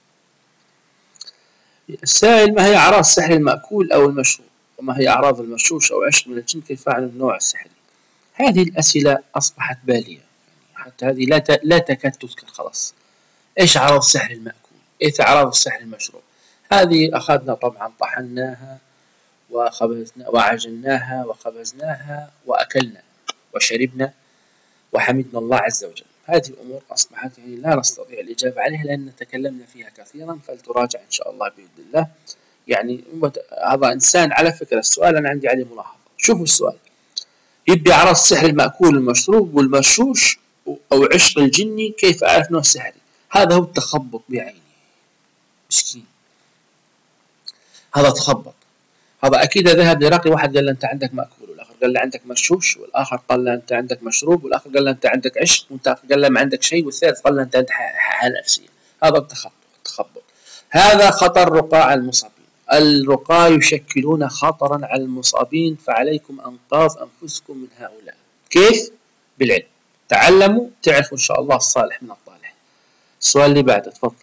السائل: ما هي أعراض السحر المأكول أو المشروب؟ وما هي أعراض المشوش أو عشق من الجن؟ كيف فعل النوع السحري؟ هذه الأسئلة أصبحت بالية، حتى هذه لا لا تكاد تذكر خلاص. إيش أعراض السحر المأكول؟ إيش أعراض السحر المشروب؟ هذه أخذنا طبعا طحناها وخبزنا وعجناها وخبزناها وأكلنا وشربنا وحمدنا الله عز وجل. هذه الأمور أصبحت يعني لا نستطيع الإجابة عليها لأن تكلمنا فيها كثيرا، فلتراجع إن شاء الله بإذن الله. يعني هذا إنسان على فكرة السؤال أنا عندي عليه ملاحظة. شوفوا السؤال، يبدي أعراض السحر المأكول المشروب والمشوش أو عشق الجني كيف أعرف نوع سحري؟ هذا هو التخبط بعينه، مسكين هذا تخبط. هذا أكيد ذهب لراقي واحد قال له أنت عندك مأكول، والآخر قال له عندك مشوش، والآخر قال له أنت عندك مشروب، والآخر قال له أنت عندك عشق، والآخر قال له ما عندك شيء، والثالث قال له أنت عندك حالة نفسية. هذا التخبط التخبط هذا خطر رقاع على المصابين. الرقاة يشكلون خطرا على المصابين، فعليكم أنقاذ أنفسكم من هؤلاء. كيف؟ بالعلم. تعلموا تعرفوا إن شاء الله الصالح من الطالح. السؤال اللي بعده تفضل.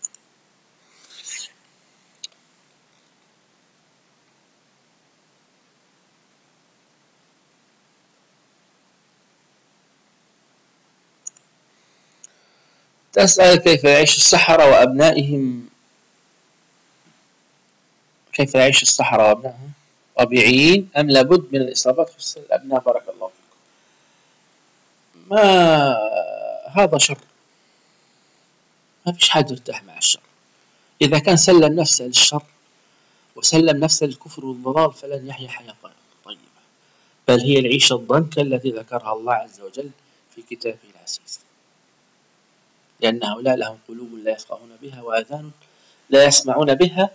تسأل: كيف يعيش السحرة وأبنائهم كيف يعيش السحرة وأبنائهم طبيعيين أم لابد من الإصابات خصوصا الأبناء؟ بارك الله فيكم. ما هذا شر، ما فيش حد يرتاح مع الشر. إذا كان سلم نفسه للشر وسلم نفسه للكفر والضلال فلن يحيا حياة طيبة، بل هي العيشة الضنكة التي ذكرها الله عز وجل في كتابه العزيز، لأن هؤلاء لهم قلوب لا يفقهون بها وآذان لا يسمعون بها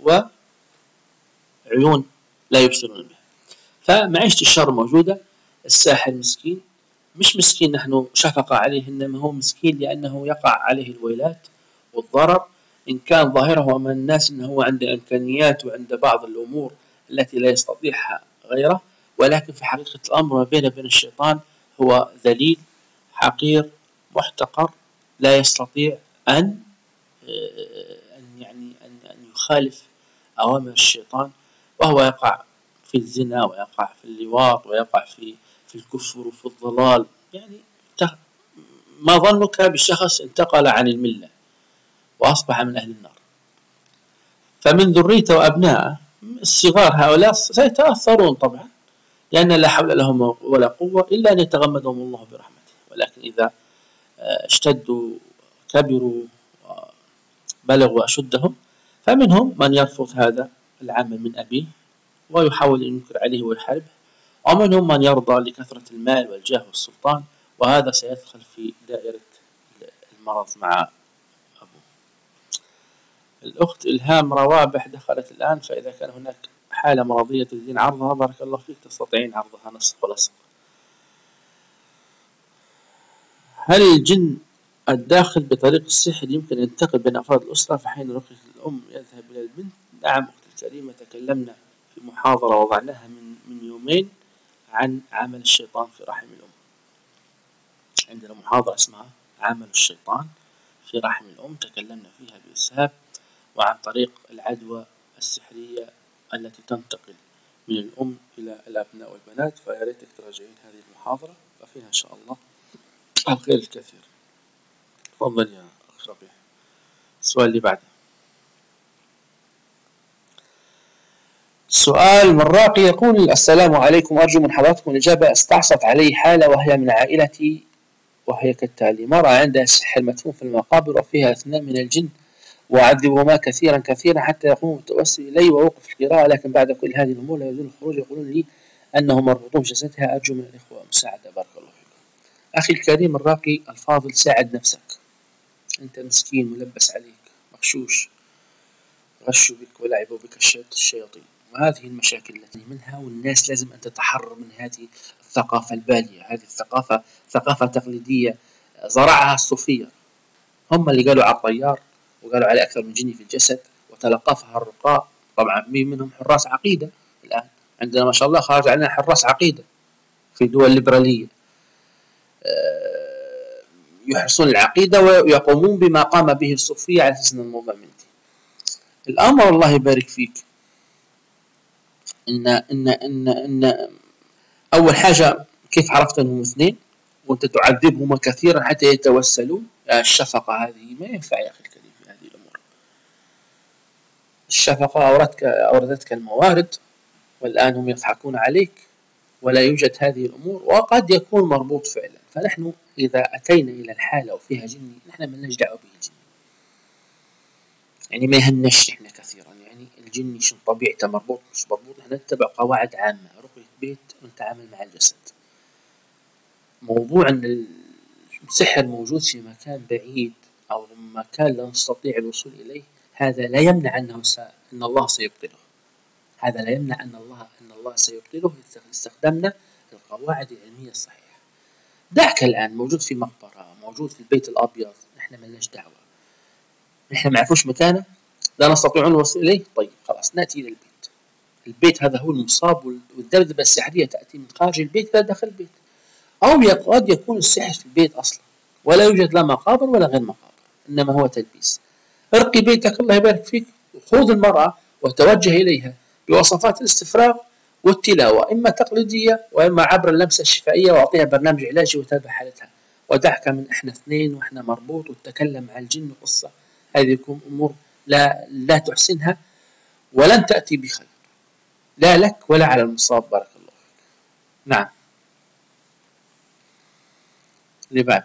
وعيون لا يبصرون بها. فمعيشة الشر موجودة. الساحر مسكين، مش مسكين نحن شفقة عليه، إنما هو مسكين لأنه يقع عليه الويلات والضرر، إن كان ظاهره أمام الناس أنه هو عنده إمكانيات وعنده بعض الأمور التي لا يستطيعها غيره، ولكن في حقيقة الأمر ما بينه وبين الشيطان هو ذليل حقير محتقر، لا يستطيع أن أن يعني أن أن يخالف أوامر الشيطان، وهو يقع في الزنا ويقع في اللواط ويقع في في الكفر وفي الضلال. يعني ما ظنك بشخص انتقل عن الملة وأصبح من أهل النار؟ فمن ذريته وأبنائه الصغار هؤلاء سيتأثرون طبعا، لأن لا حول لهم ولا قوة إلا أن يتغمدهم الله برحمته. ولكن إذا اشتدوا كبروا وبلغوا أشدهم فمنهم من يرفض هذا العمل من أبيه ويحاول أن ينكر عليه ويحاربه، ومنهم من يرضى لكثرة المال والجاه والسلطان، وهذا سيدخل في دائرة المرض مع أبوه. الأخت إلهام روابح دخلت الآن، فإذا كان هناك حالة مرضية تريدين عرضها بارك الله فيك تستطيعين عرضها نصف ولصق. هل الجن الداخل بطريق السحر يمكن أن ينتقل بين أفراد الأسرة، فحين رقية الأم يذهب إلى البنت. نعم أختي الكريمة، تكلمنا في محاضرة وضعناها من من يومين عن عمل الشيطان في رحم الأم. عندنا محاضرة اسمها عمل الشيطان في رحم الأم، تكلمنا فيها بإسهاب وعن طريق العدوى السحرية التي تنتقل من الأم إلى الأبناء والبنات. فيا ريتك تراجعين هذه المحاضرة، ففيها إن شاء الله الخير الكثير. تفضل يا أخ ربيع. السؤال اللي بعده، سؤال من راقي يقول: السلام عليكم، أرجو من حضراتكم الإجابة. استعصت علي حالة وهي من عائلتي وهي كالتالي: مرة عندها سحر مدفون في المقابر وفيها اثنان من الجن، وأعذبهما كثيرا كثيرا حتى يقوموا بالتوسل إلي وأوقف القراءة، لكن بعد كل هذه الأمور لا يزول الخروج. يقولون لي أنه مربوطون بجسدها. أرجو من الإخوة مساعدة، بارك الله فيكم. أخي الكريم الراقي الفاضل، ساعد نفسك، أنت مسكين ملبس عليك مغشوش، غشوا بك ولعبوا بك الشياطين، وهذه المشاكل التي منها، والناس لازم أن تتحرر من هذه الثقافة البالية. هذه الثقافة ثقافة تقليدية زرعها الصوفية، هم اللي قالوا على الطيار وقالوا عليه أكثر من جني في الجسد، وتلقفها الرقاء. طبعا مين منهم حراس عقيدة الآن عندنا ما شاء الله، خارج علينا حراس عقيدة في دول ليبرالية يحرسون العقيدة ويقومون بما قام به الصوفية على أساس أن الموضوع منتهي. الأمر الله يبارك فيك إن إن إن إن أول حاجة، كيف عرفت أنهم اثنين وأنت تعذبهما كثيرا حتى يتوسلون؟ الشفقة هذه ما ينفع يا أخي الكريم في هذه الأمور. الشفقة أوردتك أوردتك الموارد، والآن هم يضحكون عليك ولا يوجد هذه الأمور، وقد يكون مربوط فعلا. فنحن إذا أتينا إلى الحالة وفيها جني، نحن ما لناش دعوة به الجن، يعني ما يهمناش نحن كثيرا يعني الجن شنو طبيعته، مربوط مش مربوط. نحن نتبع قواعد عامة، رقية بيت ونتعامل مع الجسد. موضوع أن السحر موجود في مكان بعيد أو مكان لا نستطيع الوصول إليه، هذا لا يمنع أنه س... أن الله سيبطله. هذا لا يمنع أن الله أن الله سيبطله إذا استخدمنا القواعد العلمية الصحيحة. دعك الآن موجود في مقبرة، موجود في البيت الأبيض، نحن ما لناش دعوة، نحن ما نعرفوش مكانه، لا نستطيع أن نوصل إليه. طيب خلاص نأتي إلى البيت. البيت هذا هو المصاب، والذبذبة السحرية تأتي من خارج البيت لا داخل البيت. أو قد يكون السحر في البيت أصلا ولا يوجد لا مقابر ولا غير مقابر، إنما هو تلبيس. ارقي بيتك الله يبارك فيك، وخذ المرأة وتوجه إليها بوصفات الاستفراغ والتلاوة، إما تقليدية وإما عبر اللمسة الشفائية، وأعطيها برنامج علاجي وتابع حالتها، ودعك من إحنا اثنين وإحنا مربوط وتتكلم مع الجن وقصة. هذه أمور لا لا تحسنها ولن تأتي بخير، لا لك ولا على المصاب، بارك الله فيك. نعم. اللي بعد،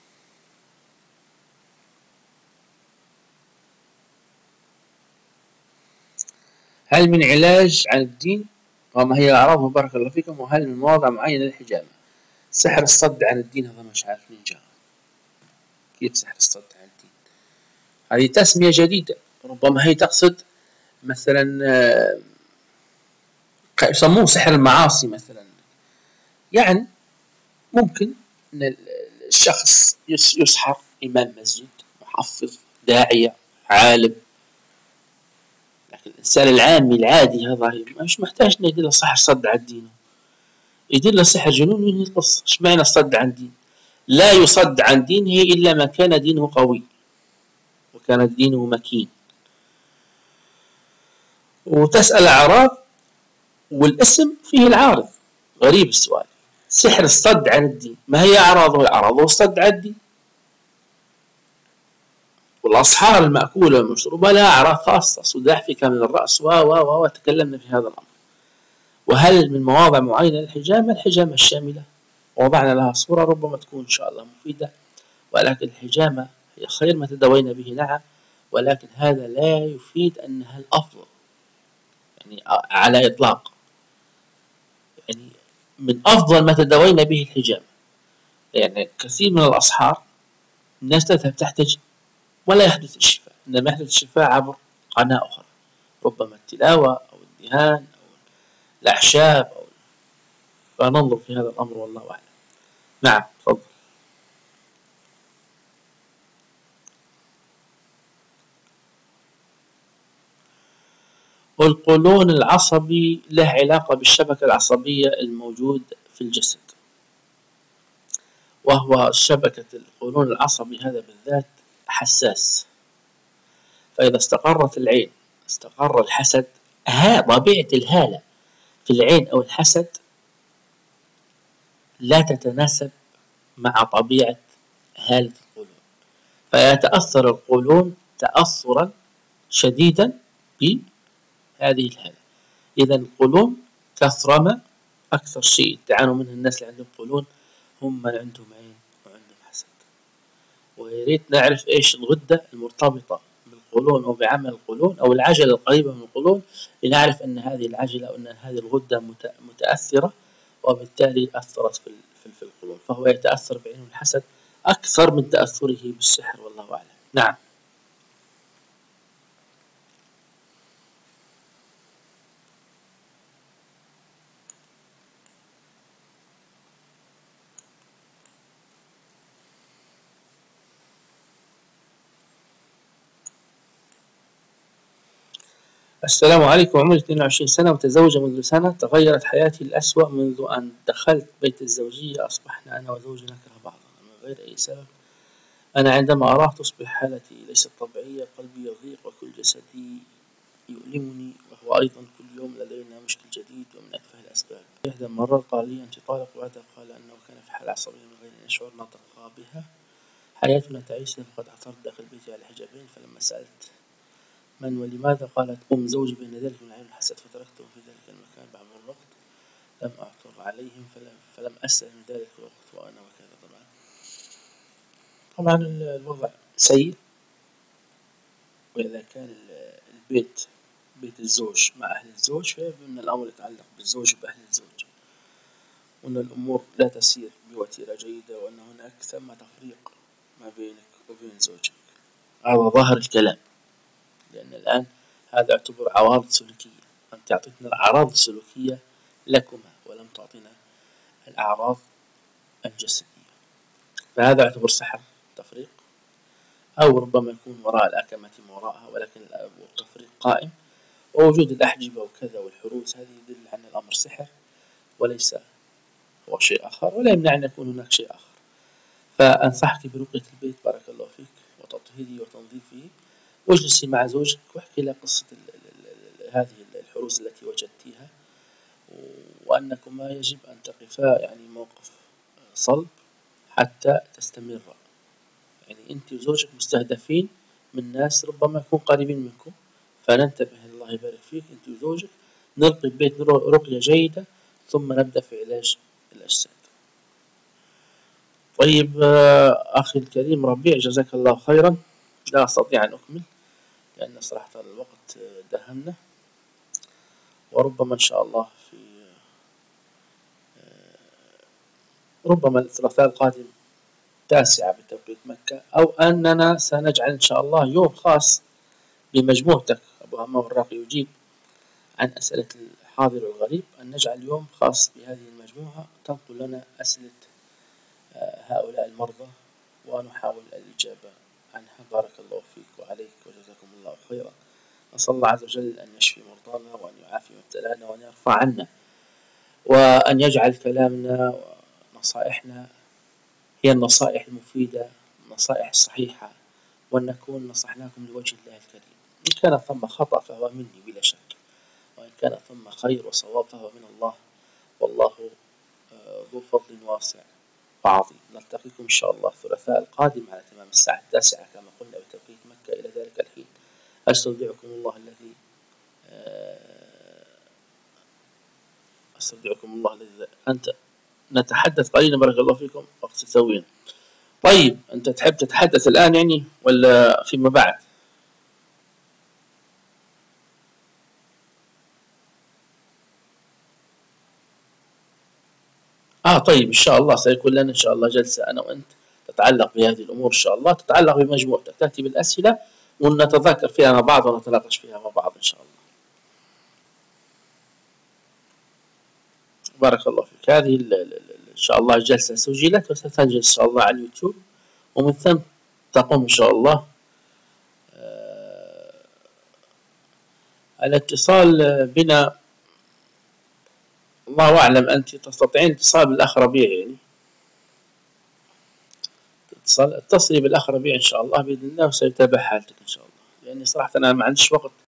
هل من علاج عن الدين وما هي أعراضه بارك الله فيكم؟ وهل من مواضع معينة للحجامة؟ سحر الصد عن الدين هذا مش عارف مين جاء. كيف سحر الصد عن الدين؟ هذه تسمية جديدة، ربما هي تقصد مثلا يسموه سحر المعاصي مثلا. يعني ممكن أن الشخص يسحر إمام مسجد، محفظ، داعية، عالم، لكن الإنسان العامي العادي هذا مش محتاج إنه يدير له سحر صد عن دينه، يدير له سحر جنون وينهي القصة. إيش معنى الصد عن دين؟ لا يصد عن دينه إلا ما كان دينه قوي وكان دينه مكين. وتسأل أعراض والاسم فيه العارض، غريب السؤال. سحر الصد عن الدين، ما هي أعراضه؟ أعراضه الصد عن الدين. والأصحار المأكولة والمشروبة لها أعراض خاصة، صداع في كامل الرأس و و و تكلمنا في هذا الأمر. وهل من مواضع معينة للحجامة؟ الحجامة الشاملة وضعنا لها صورة ربما تكون إن شاء الله مفيدة، ولكن الحجامة هي خير ما تداوينا به، نعم، ولكن هذا لا يفيد أنها الأفضل يعني على إطلاق. يعني من أفضل ما تداوينا به الحجامة، يعني كثير من الأصحار الناس تذهب تحتجم ولا يحدث الشفاء، إنما يحدث الشفاء عبر قناة أخرى، ربما التلاوة أو الدهان أو الأعشاب أو فننظر في هذا الأمر والله أعلم. نعم تفضل. والقولون العصبي له علاقة بالشبكة العصبية الموجود في الجسد، وهو شبكة القولون العصبي هذا بالذات حساس، فإذا استقرت العين استقر الحسد. ها طبيعة الهالة في العين أو الحسد لا تتناسب مع طبيعة هالة القولون، فيتأثر القولون تأثرا شديدا بهذه الهالة. إذا القولون كثرما أكثر شيء تعانوا منه الناس اللي عندهم قولون هم من عندهم عين وعندهم حسد. وياريت نعرف إيش الغدة المرتبطة بالقولون أو بعمل القولون أو العجلة القريبة من القولون، لنعرف أن هذه العجلة أو أن هذه الغدة متأثرة وبالتالي أثرت في في القولون، فهو يتأثر بعين الحسد أكثر من تأثره بالسحر، والله أعلم. نعم. السلام عليكم، عمري اثنين وعشرين سنة متزوجة منذ سنة، تغيرت حياتي للأسوأ منذ أن دخلت بيت الزوجية، أصبحنا أنا وزوجي نكره بعضنا من غير أي سبب. أنا عندما أراه تصبح حالتي ليست طبيعية، قلبي يضيق وكل جسدي يؤلمني، وهو أيضا كل يوم لدينا مشكل جديد ومن أتفه الأسباب. إحدى المرات قال لي أنت طالق، وبعدها قال أنه كان في حالة عصبية من غير أن يشعر، نطق بها. حياتنا تعيسة، فقد عثرت داخل بيتي على حجابين، فلما سألت من ولماذا قالت أم زوجي بأن ذلك من عين الحسد، فتركتهم في ذلك المكان. بعد الوقت لم أعثر عليهم فلم, فلم أسأل من ذلك الوقت وأنا وكذا. طبعا طبعا الوضع سيء، وإذا كان البيت بيت الزوج مع أهل الزوج فإن الأمر يتعلق بالزوج وبأهل الزوج، وأن الأمور لا تسير بوتيرة جيدة، وأن هناك ثم تفريق ما بينك وبين زوجك. هذا ظاهر الكلام، لأن الآن هذا يعتبر عوارض سلوكية. أنت أعطيتنا الأعراض السلوكية لكما ولم تعطينا الأعراض الجسدية، فهذا يعتبر سحر تفريق، أو ربما يكون وراء الأكمة ما وراءها، ولكن التفريق قائم، ووجود الأحجبة وكذا والحروس هذه يدل أن الأمر سحر وليس هو شيء آخر، ولا يمنع أن يكون هناك شيء آخر. فأنصحك برقية البيت بارك الله فيك وتطهيره وتنظيفه، واجلسي مع زوجك واحكي له قصة هذه الحروس التي وجدتيها، وأنكما يجب أن تقفا يعني موقف صلب حتى تستمر. يعني أنت وزوجك مستهدفين من ناس ربما يكون قريبين منكم، فننتبه. الله يبارك فيك، أنت وزوجك نلقي البيت رقية جيدة، ثم نبدأ في علاج الأجساد. طيب أخي الكريم ربيع، جزاك الله خيرا. لا أستطيع أن أكمل لأن صراحة الوقت دهمنا، وربما إن شاء الله في ربما الثلاثاء القادم تاسعة بتوقيت مكة، أو أننا سنجعل إن شاء الله يوم خاص بمجموعتك أبو همام الراقي يجيب عن أسئلة الحاضر والغريب، أن نجعل يوم خاص بهذه المجموعة تنقل لنا أسئلة هؤلاء المرضى ونحاول الإجابة عنها. بارك الله فيك وعليك وجزاكم الله خيرا. نسأل الله عز وجل أن يشفي مرضانا وأن يعافي مبتلانا وأن يرفع عنا، وأن يجعل كلامنا ونصائحنا هي النصائح المفيدة، النصائح الصحيحة، وأن نكون نصحناكم لوجه الله الكريم. إن كان ثم خطأ فهو مني بلا شك، وإن كان ثم خير وصواب فهو من الله، والله ذو فضل واسع وعظيم. نلتقيكم إن شاء الله الثلاثاء القادم على تمام الساعة التاسعة كما قلنا بتوقيت مكة. إلى ذلك الحين أستودعكم الله الذي أستودعكم الله الذي أنت نتحدث قليلا بارك الله فيكم وقت تسوين. طيب أنت تحب تتحدث الآن يعني ولا فيما بعد؟ آه طيب إن شاء الله سيكون لنا إن شاء الله جلسة أنا وأنت تتعلق بهذه الأمور، إن شاء الله تتعلق بمجموعتك، تأتي بالأسئلة ونتذاكر فيها مع بعض ونتناقش فيها مع بعض إن شاء الله. بارك الله فيك. هذه إن شاء الله الجلسة سجلت وستنزل إن شاء الله على اليوتيوب، ومن ثم تقوم إن شاء الله الاتصال بنا، الله أعلم أنت تستطيعين الاتصال بالأخ ربيع، يعني اتصل اتصلي بالأخ ربيع إن شاء الله بإذن الله، وسيتابع حالتك إن شاء الله، لأني صراحة أنا ما عنديش وقت